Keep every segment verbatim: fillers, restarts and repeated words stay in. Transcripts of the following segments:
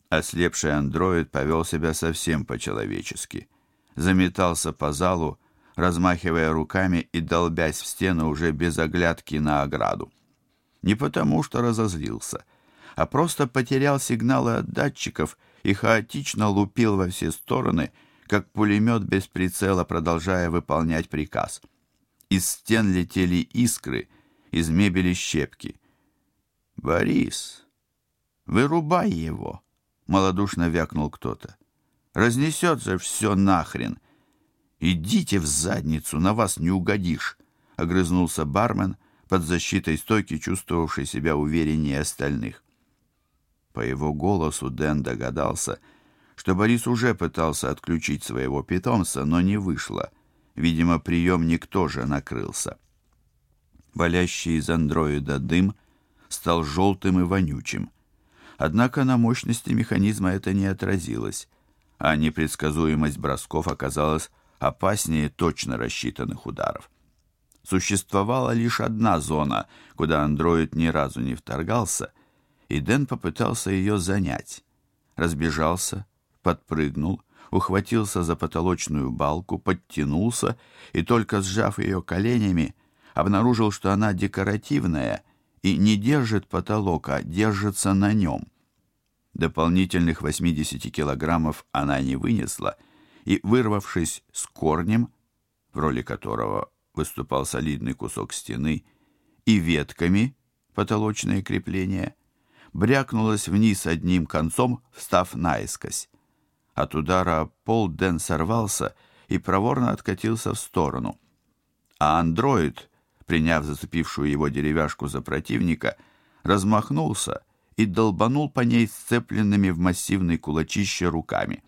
Ослепший андроид повел себя совсем по-человечески. Заметался по залу, размахивая руками и долбясь в стену уже без оглядки на ограду. Не потому, что разозлился, а просто потерял сигналы от датчиков и хаотично лупил во все стороны, как пулемет без прицела, продолжая выполнять приказ. Из стен летели искры, из мебели щепки. «Борис, вырубай его!» — малодушно вякнул кто-то. «Разнесется все нахрен! Идите в задницу, на вас не угодишь!» — огрызнулся бармен, под защитой стойки, чувствовавший себя увереннее остальных. По его голосу Дэн догадался, что Борис уже пытался отключить своего питомца, но не вышло. Видимо, приемник тоже накрылся. Валящий из андроида дым стал желтым и вонючим. Однако на мощности механизма это не отразилось, а непредсказуемость бросков оказалась опаснее точно рассчитанных ударов. Существовала лишь одна зона, куда андроид ни разу не вторгался, и Дэн попытался ее занять. Разбежался, подпрыгнул, ухватился за потолочную балку, подтянулся и, только сжав ее коленями, обнаружил, что она декоративная и не держит потолок, а держится на нем. Дополнительных восьмидесяти килограммов она не вынесла, и, вырвавшись с корнем, в роли которого выступал солидный кусок стены, и ветками, потолочные крепления, брякнулась вниз одним концом, встав наискось. От удара об пол Дэн сорвался и проворно откатился в сторону. А андроид, приняв зацепившую его деревяшку за противника, размахнулся и долбанул по ней сцепленными в массивный кулачище руками.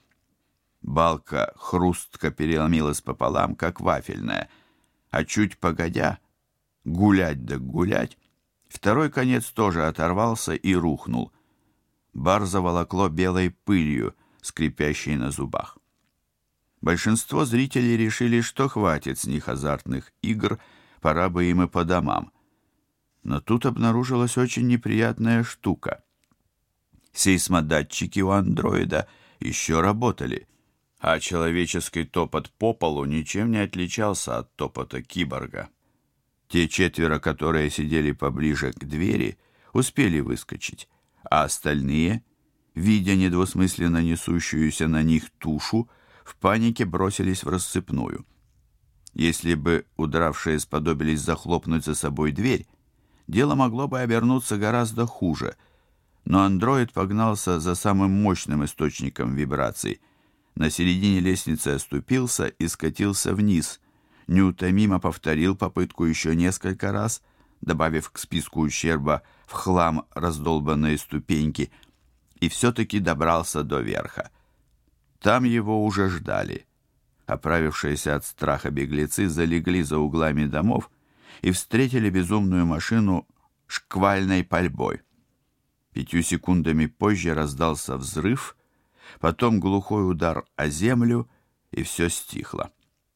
Балка хрустко переломилась пополам, как вафельная, а чуть погодя, гулять да гулять, второй конец тоже оторвался и рухнул. Бар заволокло белой пылью, скрипящей на зубах. Большинство зрителей решили, что хватит с них азартных игр, пора бы им и по домам. Но тут обнаружилась очень неприятная штука. Сейсмодатчики у андроида еще работали, а человеческий топот по полу ничем не отличался от топота киборга. Те четверо, которые сидели поближе к двери, успели выскочить, а остальные, видя недвусмысленно несущуюся на них тушу, в панике бросились в рассыпную. Если бы удравшие сподобились захлопнуть за собой дверь, дело могло бы обернуться гораздо хуже, но андроид погнался за самым мощным источником вибраций. На середине лестницы оступился и скатился вниз, неутомимо повторил попытку еще несколько раз, добавив к списку ущерба в хлам раздолбанные ступеньки, и все-таки добрался до верха. Там его уже ждали. Оправившиеся от страха беглецы залегли за углами домов и встретили безумную машину шквальной пальбой. Пятью секундами позже раздался взрыв, потом глухой удар о землю, и все стихло.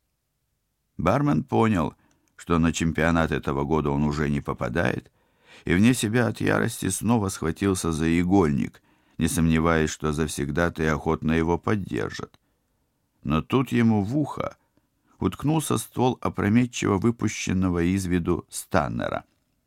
Бармен понял, что на чемпионат этого года он уже не попадает, и вне себя от ярости снова схватился за игольник, не сомневаясь, что завсегдатаи охотно его поддержат. Но тут ему в ухо уткнулся ствол опрометчиво выпущенного из виду Станнера.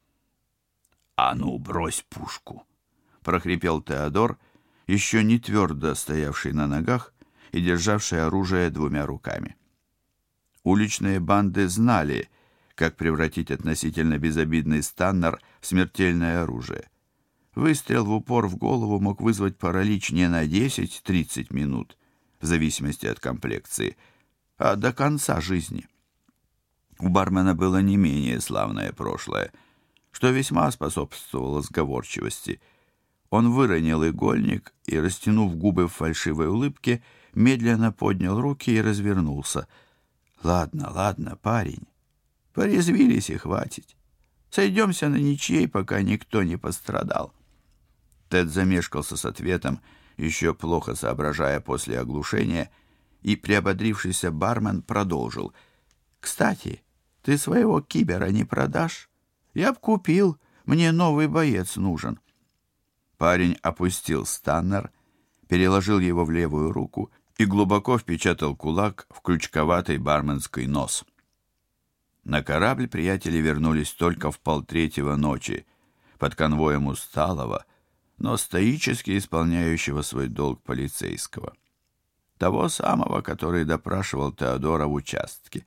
«А ну, брось пушку!» — прохрипел Теодор, еще не твердо стоявший на ногах и державший оружие двумя руками. Уличные банды знали, как превратить относительно безобидный Станнер в смертельное оружие. Выстрел в упор в голову мог вызвать паралич не на десять-тридцать минут, в зависимости от комплекции, а до конца жизни. У бармена было не менее славное прошлое, что весьма способствовало сговорчивости. Он выронил игольник и, растянув губы в фальшивой улыбке, медленно поднял руки и развернулся. «Ладно, ладно, парень, порезвились и хватит. Сойдемся на ничьей, пока никто не пострадал». Тед замешкался с ответом, еще плохо соображая после оглушения, и приободрившийся бармен продолжил. «Кстати, ты своего кибера не продашь? Я б купил, мне новый боец нужен». Парень опустил Станнер, переложил его в левую руку и глубоко впечатал кулак в крючковатый барменский нос. На корабль приятели вернулись только в полтретьего ночи, под конвоем усталого, но стоически исполняющего свой долг полицейского. Того самого, который допрашивал Теодора в участке.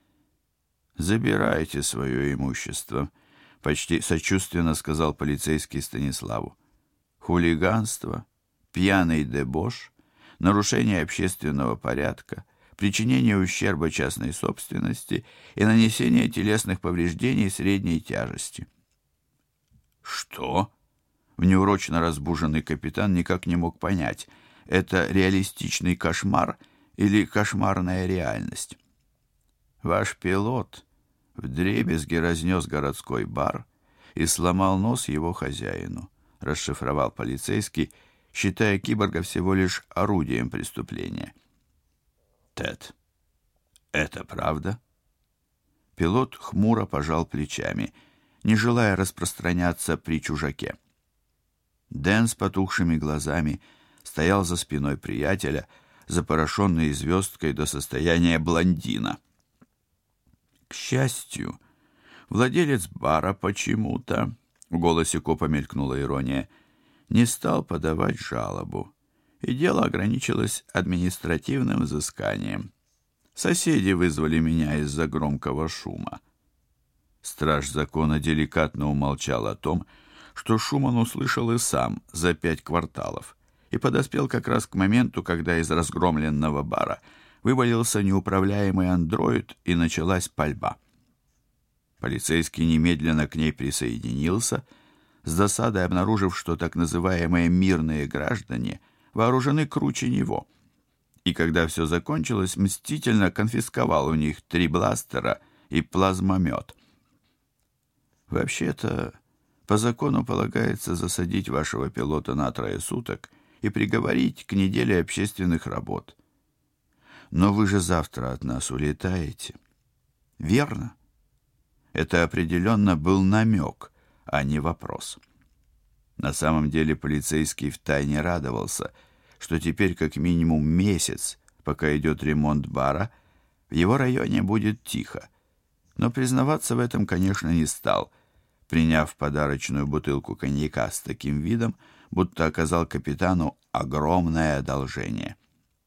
«Забирайте свое имущество», — почти сочувственно сказал полицейский Станиславу. «Хулиганство, пьяный дебош, нарушение общественного порядка, причинение ущерба частной собственности и нанесение телесных повреждений средней тяжести». «Что?» Внеурочно разбуженный капитан никак не мог понять, это реалистичный кошмар или кошмарная реальность. «Ваш пилот вдребезги разнес городской бар и сломал нос его хозяину», расшифровал полицейский, считая киборга всего лишь орудием преступления. «Тед, это правда?» Пилот хмуро пожал плечами, не желая распространяться при чужаке. Дэн с потухшими глазами стоял за спиной приятеля, запорошенный звездкой до состояния блондина. К счастью, владелец бара почему-то, в голосе копа мелькнула ирония, не стал подавать жалобу, и дело ограничилось административным взысканием. Соседи вызвали меня из-за громкого шума. Страж закона деликатно умолчал о том, что шум он услышал и сам за пять кварталов, и подоспел как раз к моменту, когда из разгромленного бара вывалился неуправляемый андроид и началась пальба. Полицейский немедленно к ней присоединился, с досадой обнаружив, что так называемые мирные граждане вооружены круче него, и когда все закончилось, мстительно конфисковал у них три бластера и плазмомет. Вообще-то, по закону полагается засадить вашего пилота на трое суток и приговорить к неделе общественных работ. Но вы же завтра от нас улетаете. Верно? Это определенно был намек, а не вопрос. На самом деле полицейский втайне радовался, что теперь как минимум месяц, пока идет ремонт бара, в его районе будет тихо. Но признаваться в этом, конечно, не стал, приняв подарочную бутылку коньяка с таким видом, будто оказал капитану огромное одолжение.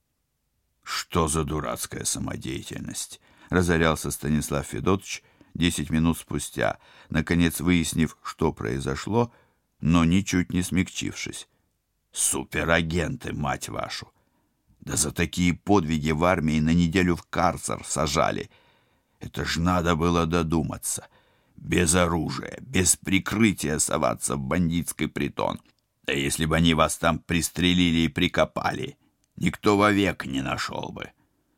«Что за дурацкая самодеятельность?» — разорялся Станислав Федотович десять минут спустя, наконец выяснив, что произошло, но ничуть не смягчившись. «Суперагенты, мать вашу! Да за такие подвиги в армии на неделю в карцер сажали! Это ж надо было додуматься! Без оружия, без прикрытия соваться в бандитский притон! Да если бы они вас там пристрелили и прикопали, никто вовек не нашел бы!»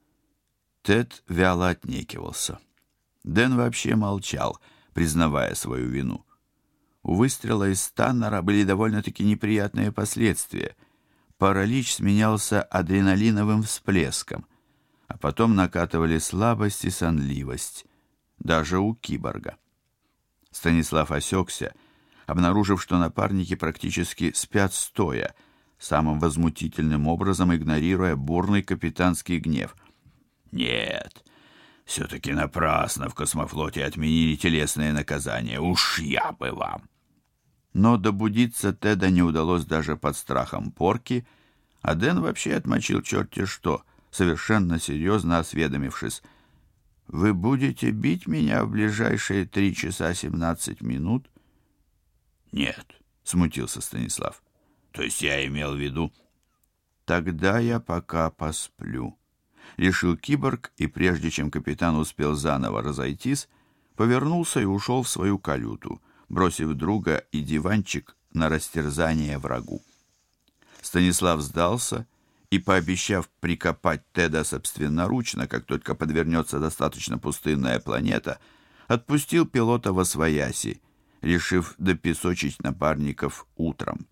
Тед вяло отнекивался. Дэн вообще молчал, признавая свою вину. У выстрела из Станнера были довольно-таки неприятные последствия. Паралич сменялся адреналиновым всплеском, а потом накатывали слабость и сонливость, даже у киборга. Станислав осекся, обнаружив, что напарники практически спят стоя, самым возмутительным образом игнорируя бурный капитанский гнев. «Нет, все-таки напрасно в космофлоте отменили телесное наказание. Уж я бы вам!» Но добудиться Теда не удалось даже под страхом порки, а Дэн вообще отмочил черти что, совершенно серьезно осведомившись: «Вы будете бить меня в ближайшие три часа семнадцать минут?» «Нет», — смутился Станислав. «То есть я имел в виду...» «Тогда я пока посплю», — решил киборг, и прежде чем капитан успел заново разойтись, повернулся и ушел в свою каюту, бросив друга и диванчик на растерзание врагу. Станислав сдался и, пообещав прикопать Теда собственноручно, как только подвернется достаточно пустынная планета, отпустил пилота восвояси, решив допесочить напарников утром.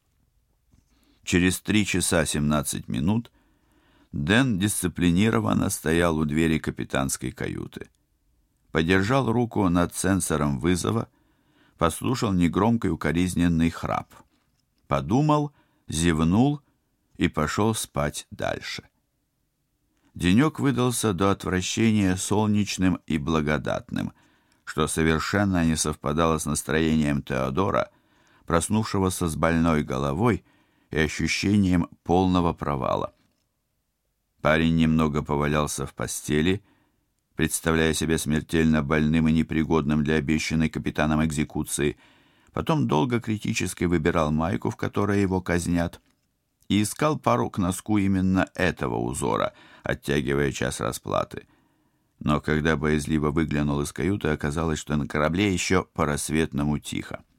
Через три часа семнадцать минут Дэн дисциплинированно стоял у двери капитанской каюты. Подержал руку над сенсором вызова, послушал негромкий укоризненный храп. Подумал, зевнул и пошел спать дальше. Денек выдался до отвращения солнечным и благодатным, что совершенно не совпадало с настроением Теодора, проснувшегося с больной головой и ощущением полного провала. Парень немного повалялся в постели, представляя себя смертельно больным и непригодным для обещанной капитаном экзекуции, потом долго критически выбирал майку, в которой его казнят, и искал пару к носку именно этого узора, оттягивая час расплаты. Но когда боязливо выглянул из каюты, оказалось, что на корабле еще по-рассветному тихо.